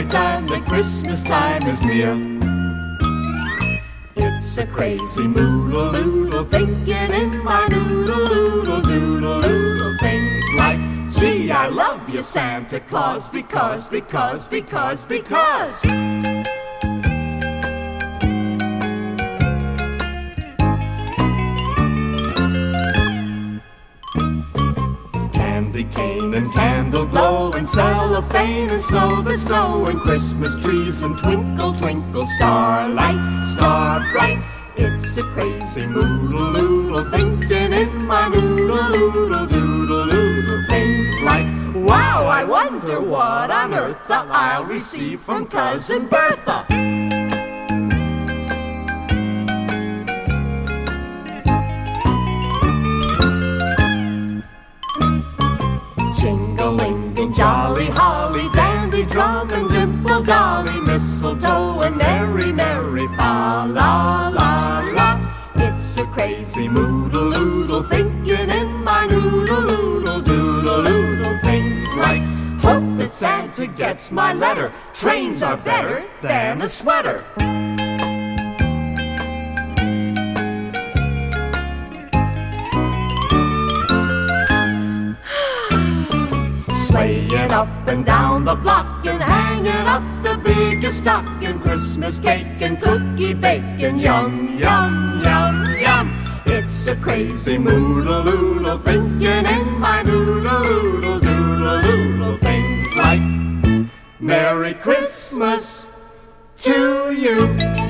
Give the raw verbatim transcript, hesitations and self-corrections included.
every time that Christmas time is near. It's a crazy moodle-oodle thinking in my noodle-oodle doodle-oodle. Things like, gee, I love you, Santa Claus, because, because, because, because. Candy cane and candle glow and cellophane and snow that's snow and Christmas trees and twinkle, twinkle, starlight, star bright. It's a crazy moodle-oodle thinking in my noodle-oodle doodle-oodle. Things like, wow, I wonder what on earth I'll receive from Cousin Bertha. Jingle-lingle, jolly holly, dandy drum and dimple dolly, mistletoe and merry, merry fa-la-la-la. It's a crazy moodle-oodle thinking in my noodle-oodle doodle-oodle. Things like, hope that Santa gets my letter, trains are better than a sweater. Sleighing up and down the block and hanging up the biggest stocking, Christmas cake and cookie bacon, yum, yum, yum, yum. It's a crazy moodle-oodle thinking in my noodle-oodle doodle-oodle. Things like, Merry Christmas to you.